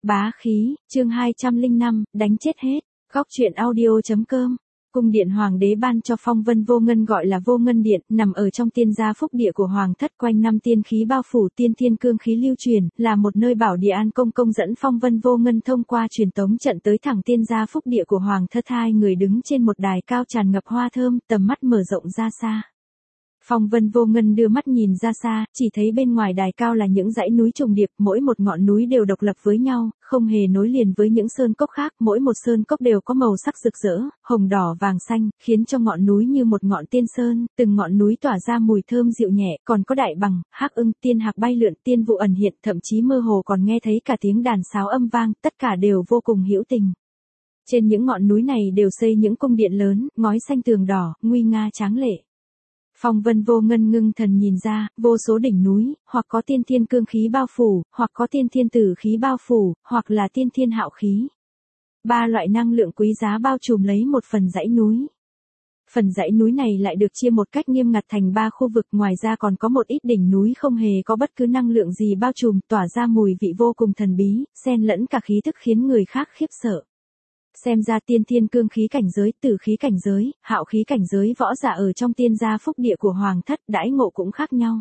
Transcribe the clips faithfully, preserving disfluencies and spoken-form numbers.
Bá khí, chương hai trăm lẻ năm, đánh chết hết. Góc truyện audio.com. Cung điện hoàng đế ban cho phong vân vô ngân gọi là vô ngân điện, nằm ở trong tiên gia phúc địa của hoàng thất, quanh năm tiên khí bao phủ, tiên thiên cương khí lưu truyền, là một nơi bảo địa an công công dẫn phong vân vô ngân thông qua truyền tống trận tới thẳng tiên gia phúc địa của hoàng thất. Hai người đứng trên một đài cao tràn ngập hoa thơm, tầm mắt mở rộng ra xa. Phong vân vô ngân đưa mắt nhìn ra xa, chỉ thấy bên ngoài đài cao là những dãy núi trùng điệp, mỗi một ngọn núi đều độc lập với nhau, không hề nối liền với những sơn cốc khác, mỗi một sơn cốc đều có màu sắc rực rỡ, hồng đỏ vàng xanh, khiến cho ngọn núi như một ngọn tiên sơn, từng ngọn núi tỏa ra mùi thơm dịu nhẹ, còn có đại bằng, hắc ưng, tiên hạc bay lượn, tiên vụ ẩn hiện, thậm chí mơ hồ còn nghe thấy cả tiếng đàn sáo âm vang, tất cả đều vô cùng hữu tình. Trên những ngọn núi này đều xây những cung điện lớn, ngói xanh tường đỏ, nguy nga tráng lệ. Phong vân vô ngân ngưng thần nhìn ra, vô số đỉnh núi, hoặc có tiên thiên cương khí bao phủ, hoặc có tiên thiên tử khí bao phủ, hoặc là tiên thiên hạo khí. Ba loại năng lượng quý giá bao trùm lấy một phần dãy núi. Phần dãy núi này lại được chia một cách nghiêm ngặt thành ba khu vực, ngoài ra còn có một ít đỉnh núi không hề có bất cứ năng lượng gì bao trùm, tỏa ra mùi vị vô cùng thần bí, xen lẫn cả khí tức khiến người khác khiếp sợ. Xem ra tiên thiên cương khí cảnh giới, tử khí cảnh giới, hạo khí cảnh giới võ giả ở trong tiên gia phúc địa của hoàng thất đãi ngộ cũng khác nhau.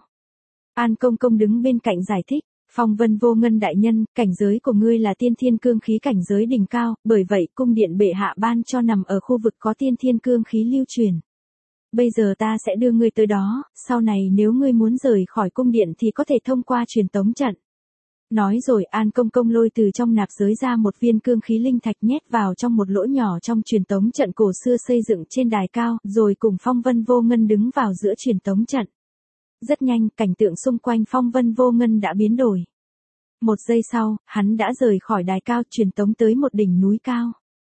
An công công đứng bên cạnh giải thích, phong vân vô ngân đại nhân, cảnh giới của ngươi là tiên thiên cương khí cảnh giới đỉnh cao, bởi vậy cung điện bệ hạ ban cho nằm ở khu vực có tiên thiên cương khí lưu truyền. Bây giờ ta sẽ đưa ngươi tới đó, sau này nếu ngươi muốn rời khỏi cung điện thì có thể thông qua truyền tống trận. Nói rồi An công công lôi từ trong nạp giới ra một viên cương khí linh thạch nhét vào trong một lỗ nhỏ trong truyền tống trận cổ xưa xây dựng trên đài cao, rồi cùng phong vân vô ngân đứng vào giữa truyền tống trận. Rất nhanh, cảnh tượng xung quanh phong vân vô ngân đã biến đổi. Một giây sau, hắn đã rời khỏi đài cao truyền tống tới một đỉnh núi cao.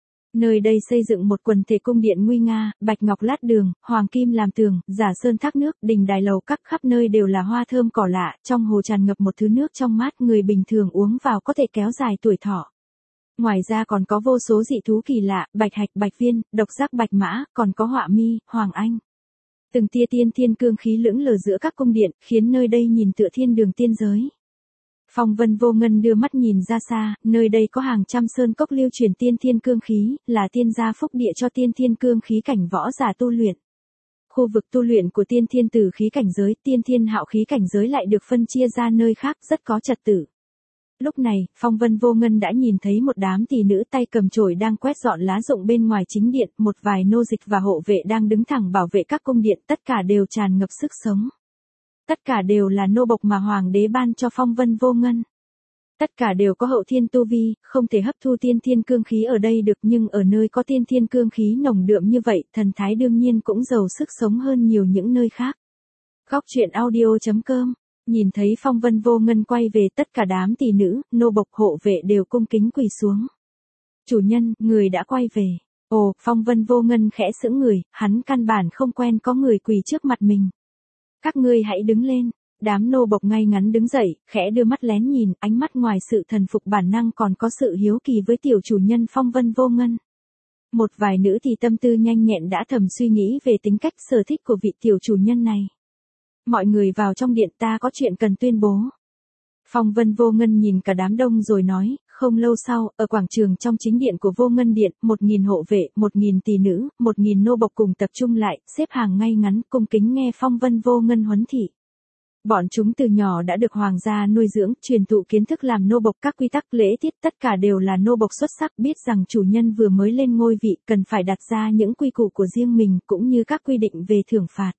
Nơi đây xây dựng một quần thể cung điện nguy nga, bạch ngọc lát đường, hoàng kim làm tường, giả sơn thác nước, đình đài lầu các khắp nơi đều là hoa thơm cỏ lạ, trong hồ tràn ngập một thứ nước trong mát, người bình thường uống vào có thể kéo dài tuổi thọ. Ngoài ra còn có vô số dị thú kỳ lạ, bạch hạch, bạch viên, độc giác bạch mã, còn có họa mi, hoàng anh. Từng tia tiên thiên cương khí lững lờ giữa các cung điện, khiến nơi đây nhìn tựa thiên đường tiên giới. Phong vân vô ngân đưa mắt nhìn ra xa, nơi đây có hàng trăm sơn cốc lưu truyền tiên thiên cương khí, là tiên gia phúc địa cho tiên thiên cương khí cảnh võ giả tu luyện. Khu vực tu luyện của tiên thiên tử khí cảnh giới, tiên thiên hạo khí cảnh giới lại được phân chia ra nơi khác, rất có trật tự. Lúc này, phong vân vô ngân đã nhìn thấy một đám tỷ nữ tay cầm chổi đang quét dọn lá rụng bên ngoài chính điện, một vài nô dịch và hộ vệ đang đứng thẳng bảo vệ các cung điện, tất cả đều tràn ngập sức sống. Tất cả đều là nô bộc mà hoàng đế ban cho phong vân vô ngân. Tất cả đều có hậu thiên tu vi, không thể hấp thu tiên thiên cương khí ở đây được, nhưng ở nơi có tiên thiên cương khí nồng đượm như vậy, thần thái đương nhiên cũng giàu sức sống hơn nhiều những nơi khác. Góc truyện audio.com. Nhìn thấy phong vân vô ngân quay về, tất cả đám tỷ nữ, nô bộc, hộ vệ đều cung kính quỳ xuống. Chủ nhân, người đã quay về. Ồ, phong vân vô ngân khẽ sững người, hắn căn bản không quen có người quỳ trước mặt mình. Các ngươi hãy đứng lên. Đám nô bộc ngay ngắn đứng dậy, khẽ đưa mắt lén nhìn, ánh mắt ngoài sự thần phục bản năng còn có sự hiếu kỳ với tiểu chủ nhân phong vân vô ngân. Một vài nữ thì tâm tư nhanh nhẹn đã thầm suy nghĩ về tính cách sở thích của vị tiểu chủ nhân này. Mọi người vào trong điện, ta có chuyện cần tuyên bố. Phong vân vô ngân nhìn cả đám đông rồi nói, không lâu sau, ở quảng trường trong chính điện của vô ngân điện, một nghìn hộ vệ, một nghìn tỷ nữ, một nghìn nô bộc cùng tập trung lại, xếp hàng ngay ngắn, cung kính nghe phong vân vô ngân huấn thị. Bọn chúng từ nhỏ đã được hoàng gia nuôi dưỡng, truyền thụ kiến thức làm nô bộc, các quy tắc lễ tiết, tất cả đều là nô bộc xuất sắc, biết rằng chủ nhân vừa mới lên ngôi vị, cần phải đặt ra những quy củ của riêng mình, cũng như các quy định về thưởng phạt.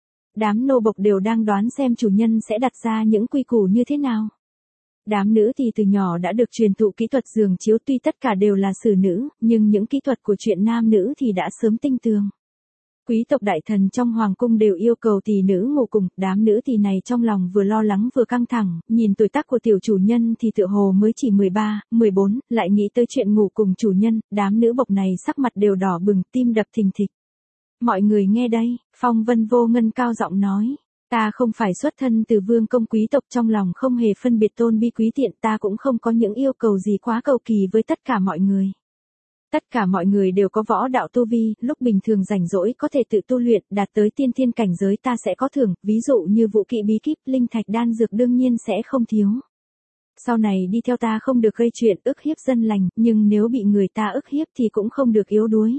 Đám nô bộc đều đang đoán xem chủ nhân sẽ đặt ra những quy củ như thế nào. Đám nữ thì từ nhỏ đã được truyền thụ kỹ thuật giường chiếu, tuy tất cả đều là xử nữ, nhưng những kỹ thuật của chuyện nam nữ thì đã sớm tinh tường. Quý tộc đại thần trong hoàng cung đều yêu cầu tỷ nữ ngủ cùng, đám nữ tỷ này trong lòng vừa lo lắng vừa căng thẳng, nhìn tuổi tác của tiểu chủ nhân thì tựa hồ mới chỉ mười ba, mười bốn, lại nghĩ tới chuyện ngủ cùng chủ nhân, đám nữ bộc này sắc mặt đều đỏ bừng, tim đập thình thịch. Mọi người nghe đây, phong vân vô ngân cao giọng nói. Ta không phải xuất thân từ vương công quý tộc, trong lòng không hề phân biệt tôn bi quý tiện, ta cũng không có những yêu cầu gì quá cầu kỳ với tất cả mọi người. Tất cả mọi người đều có võ đạo tu vi, lúc bình thường rảnh rỗi có thể tự tu luyện, đạt tới tiên thiên cảnh giới ta sẽ có thưởng, ví dụ như vũ kỵ bí kíp, linh thạch đan dược đương nhiên sẽ không thiếu. Sau này đi theo ta không được gây chuyện ức hiếp dân lành, nhưng nếu bị người ta ức hiếp thì cũng không được yếu đuối.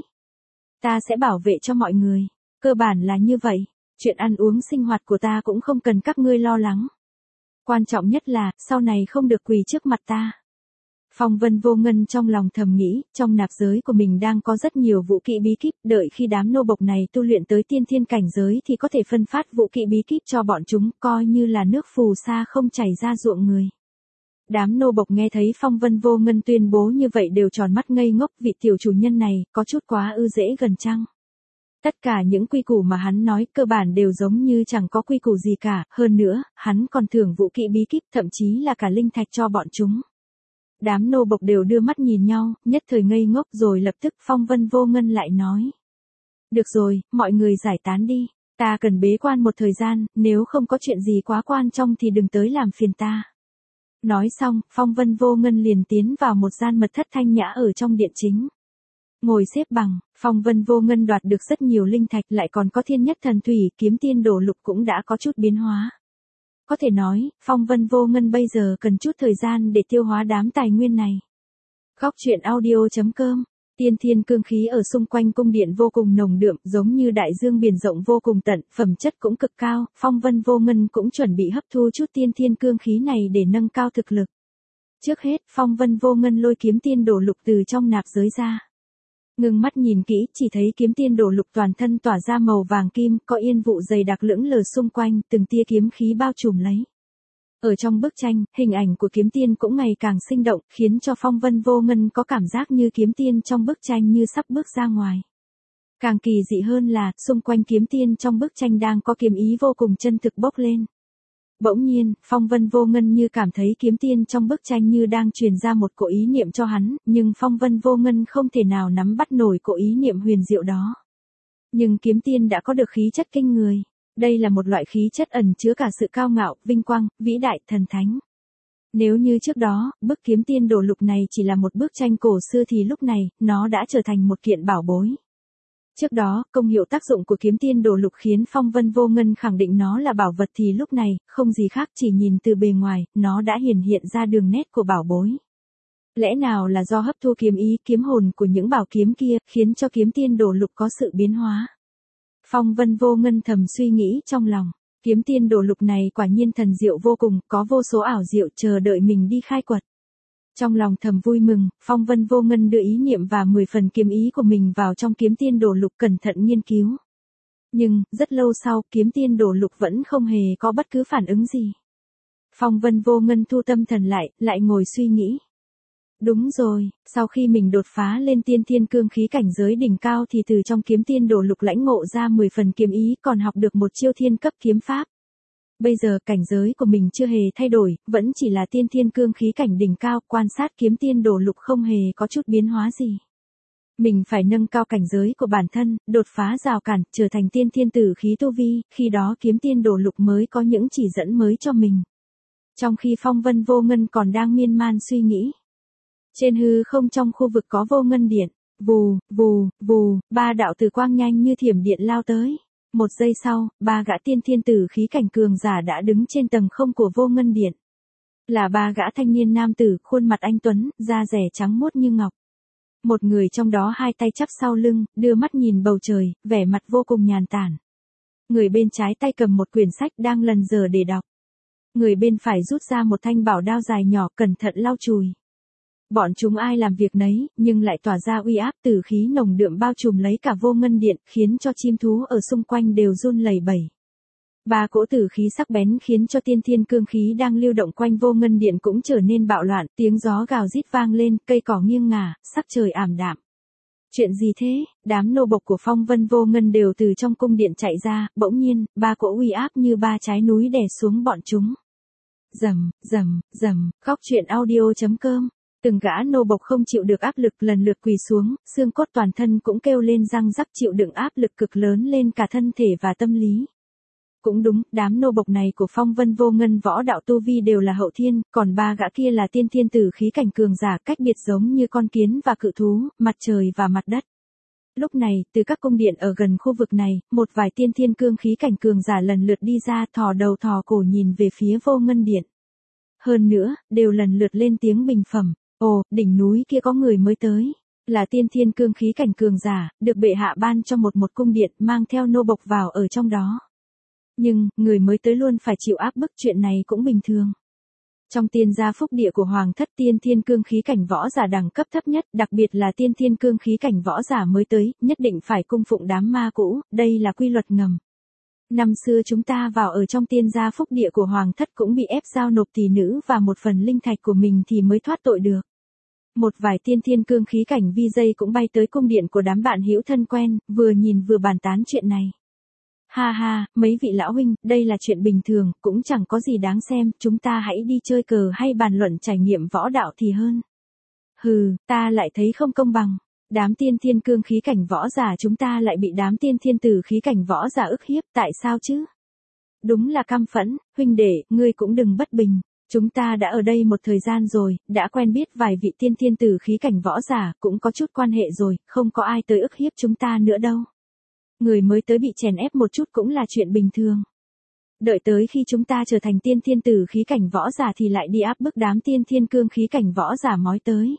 Ta sẽ bảo vệ cho mọi người. Cơ bản là như vậy. Chuyện ăn uống sinh hoạt của ta cũng không cần các ngươi lo lắng. Quan trọng nhất là, sau này không được quỳ trước mặt ta. Phong Vân Vô Ngân trong lòng thầm nghĩ, trong nạp giới của mình đang có rất nhiều vũ kỹ bí kíp, đợi khi đám nô bộc này tu luyện tới tiên thiên cảnh giới thì có thể phân phát vũ kỹ bí kíp cho bọn chúng, coi như là nước phù sa không chảy ra ruộng người. Đám nô bộc nghe thấy Phong Vân Vô Ngân tuyên bố như vậy đều tròn mắt ngây ngốc, vị tiểu chủ nhân này, có chút quá ư dễ gần chăng? Tất cả những quy củ mà hắn nói cơ bản đều giống như chẳng có quy củ gì cả, hơn nữa, hắn còn thưởng vũ kỹ bí kíp, thậm chí là cả linh thạch cho bọn chúng. Đám nô bộc đều đưa mắt nhìn nhau, nhất thời ngây ngốc rồi lập tức Phong Vân Vô Ngân lại nói. Được rồi, mọi người giải tán đi, ta cần bế quan một thời gian, nếu không có chuyện gì quá quan trọng thì đừng tới làm phiền ta. Nói xong, Phong Vân Vô Ngân liền tiến vào một gian mật thất thanh nhã ở trong điện chính. Ngồi xếp bằng, Phong Vân Vô Ngân đoạt được rất nhiều linh thạch, lại còn có thiên nhất thần thủy, kiếm tiên đồ lục cũng đã có chút biến hóa. Có thể nói, Phong Vân Vô Ngân bây giờ cần chút thời gian để tiêu hóa đám tài nguyên này. Góc truyện audio chấm com. Tiên thiên cương khí ở xung quanh cung điện vô cùng nồng đượm, giống như đại dương biển rộng vô cùng tận, phẩm chất cũng cực cao, Phong Vân Vô Ngân cũng chuẩn bị hấp thu chút tiên thiên cương khí này để nâng cao thực lực. Trước hết, Phong Vân Vô Ngân lôi kiếm tiên đồ lục từ trong nạp giới ra. Ngưng mắt nhìn kỹ, chỉ thấy kiếm tiên đồ lục toàn thân tỏa ra màu vàng kim, có yên vụ dày đặc lững lờ xung quanh, từng tia kiếm khí bao trùm lấy. Ở trong bức tranh, hình ảnh của kiếm tiên cũng ngày càng sinh động, khiến cho Phong Vân Vô Ngân có cảm giác như kiếm tiên trong bức tranh như sắp bước ra ngoài. Càng kỳ dị hơn là, xung quanh kiếm tiên trong bức tranh đang có kiếm ý vô cùng chân thực bốc lên. Bỗng nhiên, Phong Vân Vô Ngân như cảm thấy kiếm tiên trong bức tranh như đang truyền ra một cỗ ý niệm cho hắn, nhưng Phong Vân Vô Ngân không thể nào nắm bắt nổi cỗ ý niệm huyền diệu đó. Nhưng kiếm tiên đã có được khí chất kinh người. Đây là một loại khí chất ẩn chứa cả sự cao ngạo, vinh quang, vĩ đại, thần thánh. Nếu như trước đó, bức kiếm tiên đồ lục này chỉ là một bức tranh cổ xưa thì lúc này, nó đã trở thành một kiện bảo bối. Trước đó, công hiệu tác dụng của kiếm tiên đồ lục khiến Phong Vân Vô Ngân khẳng định nó là bảo vật thì lúc này, không gì khác chỉ nhìn từ bề ngoài, nó đã hiển hiện ra đường nét của bảo bối. Lẽ nào là do hấp thu kiếm ý, kiếm hồn của những bảo kiếm kia, khiến cho kiếm tiên đồ lục có sự biến hóa? Phong Vân Vô Ngân thầm suy nghĩ trong lòng, kiếm tiên đồ lục này quả nhiên thần diệu vô cùng, có vô số ảo diệu chờ đợi mình đi khai quật. Trong lòng thầm vui mừng, Phong Vân Vô Ngân đưa ý niệm và mười phần kiếm ý của mình vào trong kiếm tiên đồ lục cẩn thận nghiên cứu. Nhưng, rất lâu sau, kiếm tiên đồ lục vẫn không hề có bất cứ phản ứng gì. Phong Vân Vô Ngân thu tâm thần lại, lại ngồi suy nghĩ. Đúng rồi, sau khi mình đột phá lên tiên thiên cương khí cảnh giới đỉnh cao thì từ trong kiếm tiên đồ lục lãnh ngộ ra mười phần kiếm ý, còn học được một chiêu thiên cấp kiếm pháp. Bây giờ cảnh giới của mình chưa hề thay đổi, vẫn chỉ là tiên thiên cương khí cảnh đỉnh cao, quan sát kiếm tiên đồ lục không hề có chút biến hóa gì. Mình phải nâng cao cảnh giới của bản thân, đột phá rào cản, trở thành tiên thiên tử khí tu vi, khi đó kiếm tiên đồ lục mới có những chỉ dẫn mới cho mình. Trong khi Phong Vân Vô Ngân còn đang miên man suy nghĩ. Trên hư không trong khu vực có vô ngân điện, vù, vù, vù, ba đạo tử quang nhanh như thiểm điện lao tới. Một giây sau, ba gã tiên thiên tử khí cảnh cường giả đã đứng trên tầng không của vô ngân điện. Là ba gã thanh niên nam tử, khuôn mặt anh tuấn, da rẻ trắng muốt như ngọc. Một người trong đó hai tay chắp sau lưng, đưa mắt nhìn bầu trời, vẻ mặt vô cùng nhàn tản. Người bên trái tay cầm một quyển sách đang lần dở để đọc. Người bên phải rút ra một thanh bảo đao dài nhỏ cẩn thận lau chùi. Bọn chúng ai làm việc nấy, nhưng lại tỏa ra uy áp tử khí nồng đượm bao trùm lấy cả vô ngân điện, khiến cho chim thú ở xung quanh đều run lẩy bẩy. Ba cỗ tử khí sắc bén khiến cho tiên thiên cương khí đang lưu động quanh vô ngân điện cũng trở nên bạo loạn, tiếng gió gào rít vang lên, cây cỏ nghiêng ngả, sắc trời ảm đạm. Chuyện gì thế? Đám nô bộc của Phong Vân Vô Ngân đều từ trong cung điện chạy ra, bỗng nhiên, ba cỗ uy áp như ba trái núi đè xuống bọn chúng. Rầm, rầm, rầm, góc truyện audio chấm com. Từng gã nô bộc không chịu được áp lực lần lượt quỳ xuống, xương cốt toàn thân cũng kêu lên răng rắc chịu đựng áp lực cực lớn lên cả thân thể và tâm lý. Cũng đúng, đám nô bộc này của Phong Vân Vô Ngân võ đạo tu vi đều là hậu thiên, còn ba gã kia là tiên thiên tử khí cảnh cường giả, cách biệt giống như con kiến và cự thú, mặt trời và mặt đất. Lúc này, từ các cung điện ở gần khu vực này, một vài tiên thiên cương khí cảnh cường giả lần lượt đi ra, thò đầu thò cổ nhìn về phía vô ngân điện. Hơn nữa, đều lần lượt lên tiếng bình phẩm. Ồ, đỉnh núi kia có người mới tới. Là tiên thiên cương khí cảnh cường giả, được bệ hạ ban cho một một cung điện mang theo nô bộc vào ở trong đó. Nhưng, người mới tới luôn phải chịu áp bức, chuyện này cũng bình thường. Trong tiên gia phúc địa của hoàng thất, tiên thiên cương khí cảnh võ giả đẳng cấp thấp nhất, đặc biệt là tiên thiên cương khí cảnh võ giả mới tới, nhất định phải cung phụng đám ma cũ, đây là quy luật ngầm. Năm xưa chúng ta vào ở trong tiên gia phúc địa của hoàng thất cũng bị ép giao nộp tỷ nữ và một phần linh thạch của mình thì mới thoát tội được. Một vài tiên thiên cương khí cảnh vi dây cũng bay tới cung điện của đám bạn hữu thân quen, vừa nhìn vừa bàn tán chuyện này. Ha ha, mấy vị lão huynh, đây là chuyện bình thường, cũng chẳng có gì đáng xem, chúng ta hãy đi chơi cờ hay bàn luận trải nghiệm võ đạo thì hơn. Hừ, ta lại thấy không công bằng. Đám tiên thiên cương khí cảnh võ giả chúng ta lại bị đám tiên thiên tử khí cảnh võ giả ức hiếp, tại sao chứ? Đúng là căm phẫn, huynh đệ, ngươi cũng đừng bất bình. Chúng ta đã ở đây một thời gian rồi, đã quen biết vài vị tiên thiên tử khí cảnh võ giả, cũng có chút quan hệ rồi, không có ai tới ức hiếp chúng ta nữa đâu. Người mới tới bị chèn ép một chút cũng là chuyện bình thường. Đợi tới khi chúng ta trở thành tiên thiên tử khí cảnh võ giả thì lại đi áp bức đám tiên thiên cương khí cảnh võ giả mói tới.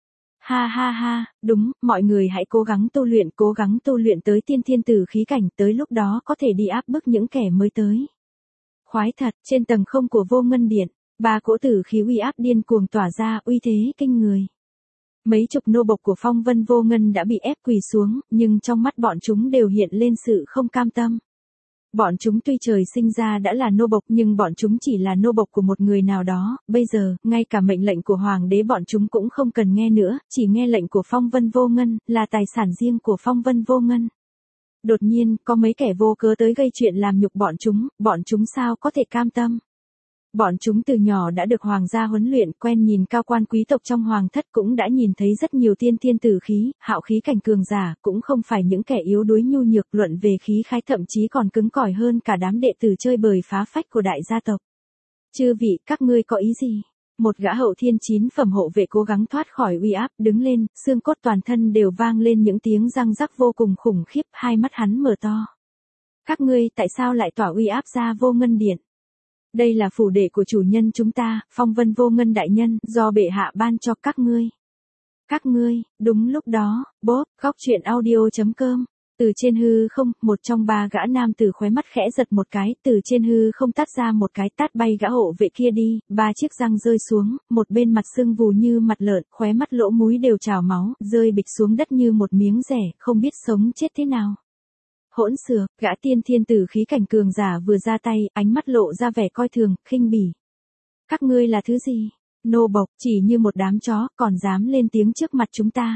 Ha ha ha, đúng, mọi người hãy cố gắng tu luyện, cố gắng tu luyện tới tiên thiên tử khí cảnh, tới lúc đó có thể đi áp bức những kẻ mới tới. Khoái thật, trên tầng không của Vô Ngân Điện, ba cỗ tử khí uy áp điên cuồng tỏa ra, uy thế kinh người. Mấy chục nô bộc của Phong Vân Vô Ngân đã bị ép quỳ xuống, nhưng trong mắt bọn chúng đều hiện lên sự không cam tâm. Bọn chúng tuy trời sinh ra đã là nô bộc nhưng bọn chúng chỉ là nô bộc của một người nào đó, bây giờ, ngay cả mệnh lệnh của hoàng đế bọn chúng cũng không cần nghe nữa, chỉ nghe lệnh của Phong Vân Vô Ngân, là tài sản riêng của Phong Vân Vô Ngân. Đột nhiên, có mấy kẻ vô cớ tới gây chuyện làm nhục bọn chúng, bọn chúng sao có thể cam tâm. Bọn chúng từ nhỏ đã được hoàng gia huấn luyện, quen nhìn cao quan quý tộc trong hoàng thất, cũng đã nhìn thấy rất nhiều tiên thiên tử khí, hạo khí cảnh cường giả, cũng không phải những kẻ yếu đuối nhu nhược, luận về khí khái thậm chí còn cứng cỏi hơn cả đám đệ tử chơi bời phá phách của đại gia tộc. Chư vị, các ngươi có ý gì? Một gã hậu thiên chín phẩm hộ vệ cố gắng thoát khỏi uy áp, đứng lên, xương cốt toàn thân đều vang lên những tiếng răng rắc vô cùng khủng khiếp, hai mắt hắn mở to. Các ngươi tại sao lại tỏa uy áp ra Vô Ngân Điện? Đây là phủ đệ của chủ nhân chúng ta, Phong Vân Vô Ngân đại nhân, do bệ hạ ban cho các ngươi. Các ngươi, đúng lúc đó, bốp, góc truyện audio chấm com. Từ trên hư không, một trong ba gã nam tử khóe mắt khẽ giật một cái, từ trên hư không tát ra một cái tát bay gã hộ vệ kia đi, ba chiếc răng rơi xuống, một bên mặt sưng vù như mặt lợn, khóe mắt lỗ múi đều trào máu, rơi bịch xuống đất như một miếng rẻ, không biết sống chết thế nào. Hỗn xược, gã tiên thiên tử khí cảnh cường giả vừa ra tay, ánh mắt lộ ra vẻ coi thường, khinh bỉ. Các ngươi là thứ gì? Nô bộc, chỉ như một đám chó, còn dám lên tiếng trước mặt chúng ta.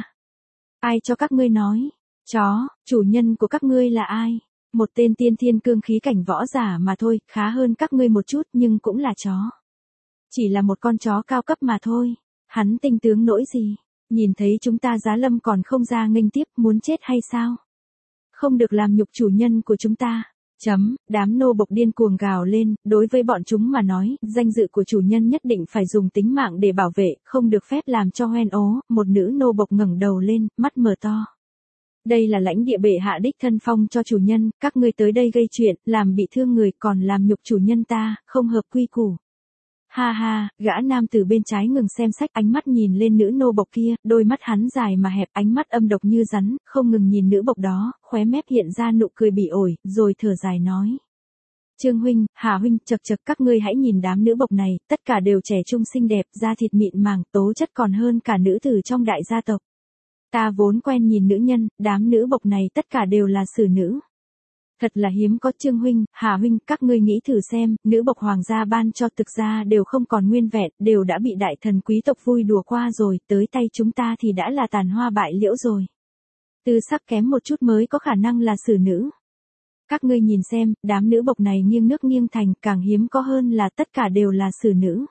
Ai cho các ngươi nói? Chó, chủ nhân của các ngươi là ai? Một tên tiên thiên cương khí cảnh võ giả mà thôi, khá hơn các ngươi một chút nhưng cũng là chó. Chỉ là một con chó cao cấp mà thôi. Hắn tinh tướng nỗi gì? Nhìn thấy chúng ta giá lâm còn không ra nghênh tiếp, muốn chết hay sao? Không được làm nhục chủ nhân của chúng ta. Chấm, đám nô bộc điên cuồng gào lên, đối với bọn chúng mà nói, danh dự của chủ nhân nhất định phải dùng tính mạng để bảo vệ, không được phép làm cho hoen ố. Một nữ nô bộc ngẩng đầu lên, mắt mở to. Đây là lãnh địa bệ hạ đích thân phong cho chủ nhân, các ngươi tới đây gây chuyện, làm bị thương người còn làm nhục chủ nhân ta, không hợp quy củ. Ha ha, gã nam từ bên trái ngừng xem sách, ánh mắt nhìn lên nữ nô bộc kia, đôi mắt hắn dài mà hẹp, ánh mắt âm độc như rắn, không ngừng nhìn nữ bộc đó, khóe mép hiện ra nụ cười bỉ ổi, rồi thở dài nói. Trương huynh, Hà huynh, chật chật các ngươi hãy nhìn đám nữ bộc này, tất cả đều trẻ trung xinh đẹp, da thịt mịn màng, tố chất còn hơn cả nữ tử trong đại gia tộc. Ta vốn quen nhìn nữ nhân, đám nữ bộc này tất cả đều là xử nữ. Thật là hiếm có. Trương huynh, Hà huynh, các ngươi nghĩ thử xem, nữ bộc hoàng gia ban cho thực ra đều không còn nguyên vẹn, đều đã bị đại thần quý tộc vui đùa qua rồi, tới tay chúng ta thì đã là tàn hoa bại liễu rồi. Tư sắc kém một chút mới có khả năng là xử nữ. Các ngươi nhìn xem, đám nữ bộc này nghiêng nước nghiêng thành, càng hiếm có hơn là tất cả đều là xử nữ.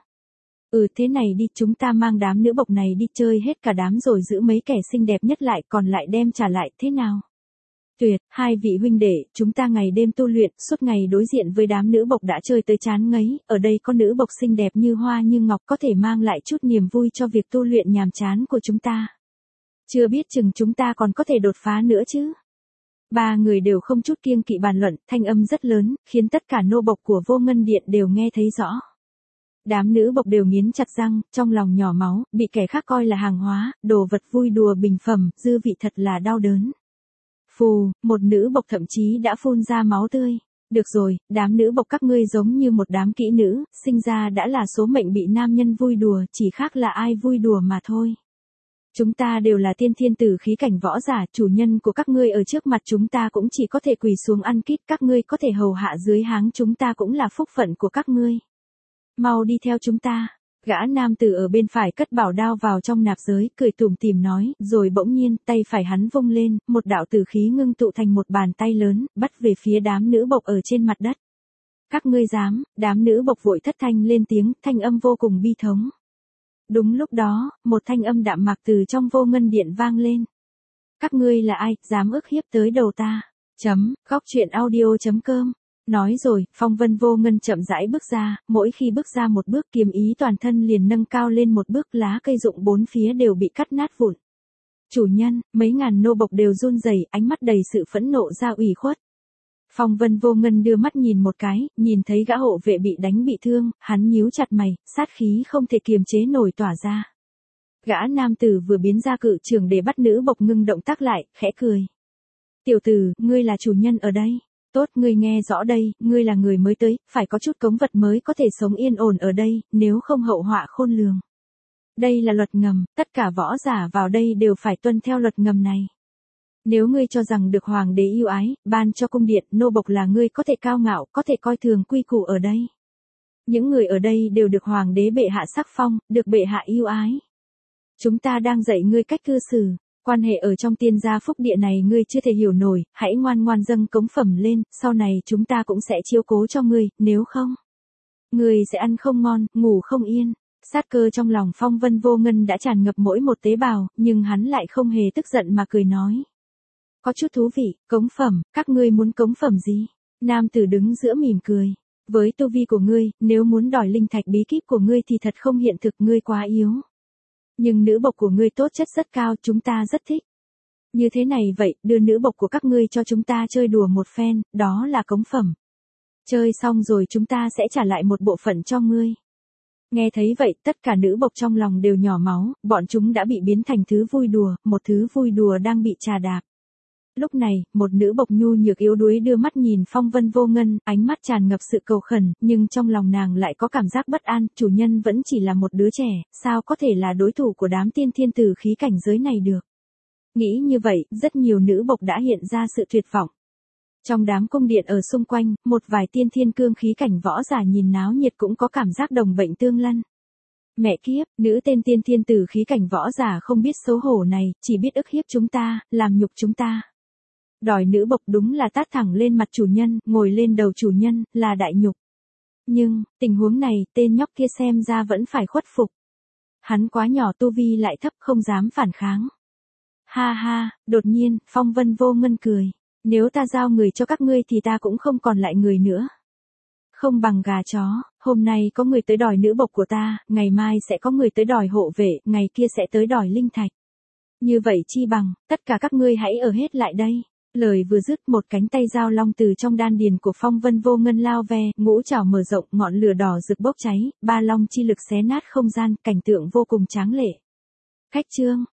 Ừ thế này đi, chúng ta mang đám nữ bộc này đi chơi hết cả đám rồi giữ mấy kẻ xinh đẹp nhất lại, còn lại đem trả lại, thế nào? Tuyệt, hai vị huynh đệ, chúng ta ngày đêm tu luyện, suốt ngày đối diện với đám nữ bộc đã chơi tới chán ngấy, ở đây có nữ bộc xinh đẹp như hoa như ngọc có thể mang lại chút niềm vui cho việc tu luyện nhàm chán của chúng ta. Chưa biết chừng chúng ta còn có thể đột phá nữa chứ. Ba người đều không chút kiêng kỵ bàn luận, thanh âm rất lớn, khiến tất cả nô bộc của Vô Ngân Điện đều nghe thấy rõ. Đám nữ bộc đều nghiến chặt răng, trong lòng nhỏ máu, bị kẻ khác coi là hàng hóa, đồ vật vui đùa bình phẩm, dư vị thật là đau đớn. Phù, một nữ bộc thậm chí đã phun ra máu tươi. Được rồi, đám nữ bộc các ngươi giống như một đám kỹ nữ, sinh ra đã là số mệnh bị nam nhân vui đùa, chỉ khác là ai vui đùa mà thôi. Chúng ta đều là tiên thiên tử khí cảnh võ giả, chủ nhân của các ngươi ở trước mặt chúng ta cũng chỉ có thể quỳ xuống ăn kít, các ngươi có thể hầu hạ dưới háng chúng ta cũng là phúc phận của các ngươi. Mau đi theo chúng ta. Gã nam tử ở bên phải cất bảo đao vào trong nạp giới, cười tủm tỉm nói, rồi bỗng nhiên, tay phải hắn vung lên, một đạo tử khí ngưng tụ thành một bàn tay lớn, bắt về phía đám nữ bộc ở trên mặt đất. Các ngươi dám, đám nữ bộc vội thất thanh lên tiếng, thanh âm vô cùng bi thống. Đúng lúc đó, một thanh âm đạm mạc từ trong vô ngân điện vang lên. Các ngươi là ai, dám ức hiếp tới đầu ta? Chấm, góc truyện audio chấm com. Nói rồi, phong vân vô ngân chậm rãi bước ra, mỗi khi bước ra một bước kiếm ý toàn thân liền nâng cao lên một bước, lá cây rụng bốn phía đều bị cắt nát vụn. Chủ nhân, mấy ngàn nô bộc đều run rẩy, ánh mắt đầy sự phẫn nộ ra ủy khuất. Phong vân vô ngân đưa mắt nhìn một cái, nhìn thấy gã hộ vệ bị đánh bị thương, hắn nhíu chặt mày, sát khí không thể kiềm chế nổi tỏa ra. Gã nam tử vừa biến ra cự trường để bắt nữ bộc ngưng động tác lại, khẽ cười. Tiểu tử, ngươi là chủ nhân ở đây. Tốt, ngươi nghe rõ đây, ngươi là người mới tới, phải có chút cống vật mới có thể sống yên ổn ở đây, nếu không hậu họa khôn lường. Đây là luật ngầm, tất cả võ giả vào đây đều phải tuân theo luật ngầm này. Nếu ngươi cho rằng được hoàng đế yêu ái, ban cho cung điện, nô bộc là ngươi có thể cao ngạo, có thể coi thường quy củ ở đây. Những người ở đây đều được hoàng đế bệ hạ sắc phong, được bệ hạ yêu ái. Chúng ta đang dạy ngươi cách cư xử. Quan hệ ở trong tiên gia phúc địa này ngươi chưa thể hiểu nổi, hãy ngoan ngoan dâng cống phẩm lên, sau này chúng ta cũng sẽ chiếu cố cho ngươi, nếu không, ngươi sẽ ăn không ngon, ngủ không yên. Sát cơ trong lòng phong vân vô ngân đã tràn ngập mỗi một tế bào, nhưng hắn lại không hề tức giận mà cười nói. Có chút thú vị, cống phẩm, các ngươi muốn cống phẩm gì? Nam tử đứng giữa mỉm cười. Với tu vi của ngươi, nếu muốn đòi linh thạch bí kíp của ngươi thì thật không hiện thực, ngươi quá yếu. Nhưng nữ bộc của ngươi tố chất rất cao, chúng ta rất thích. Như thế này vậy, đưa nữ bộc của các ngươi cho chúng ta chơi đùa một phen, đó là cống phẩm. Chơi xong rồi chúng ta sẽ trả lại một bộ phận cho ngươi. Nghe thấy vậy, tất cả nữ bộc trong lòng đều nhỏ máu, bọn chúng đã bị biến thành thứ vui đùa, một thứ vui đùa đang bị trà đạp. Lúc này, một nữ bộc nhu nhược yếu đuối đưa mắt nhìn phong vân vô ngân, ánh mắt tràn ngập sự cầu khẩn, nhưng trong lòng nàng lại có cảm giác bất an, chủ nhân vẫn chỉ là một đứa trẻ, sao có thể là đối thủ của đám tiên thiên tử khí cảnh giới này được. Nghĩ như vậy, rất nhiều nữ bộc đã hiện ra sự tuyệt vọng. Trong đám cung điện ở xung quanh, một vài tiên thiên cương khí cảnh võ giả nhìn náo nhiệt cũng có cảm giác đồng bệnh tương lân. Mẹ kiếp, nữ tên tiên thiên tử khí cảnh võ giả không biết xấu hổ này, chỉ biết ức hiếp chúng ta, làm nhục chúng ta. Đòi nữ bộc đúng là tát thẳng lên mặt chủ nhân, ngồi lên đầu chủ nhân, là đại nhục. Nhưng, tình huống này, tên nhóc kia xem ra vẫn phải khuất phục. Hắn quá nhỏ, tu vi lại thấp, không dám phản kháng. Ha ha, đột nhiên, phong vân vô ngân cười. Nếu ta giao người cho các ngươi thì ta cũng không còn lại người nữa. Không bằng gà chó, hôm nay có người tới đòi nữ bộc của ta, ngày mai sẽ có người tới đòi hộ vệ, ngày kia sẽ tới đòi linh thạch. Như vậy chi bằng, tất cả các ngươi hãy ở hết lại đây. Lời vừa dứt, một cánh tay dao long từ trong đan điền của phong vân vô ngân lao ve, ngũ trảo mở rộng, ngọn lửa đỏ rực bốc cháy, ba long chi lực xé nát không gian, cảnh tượng vô cùng tráng lệ. Khách chương.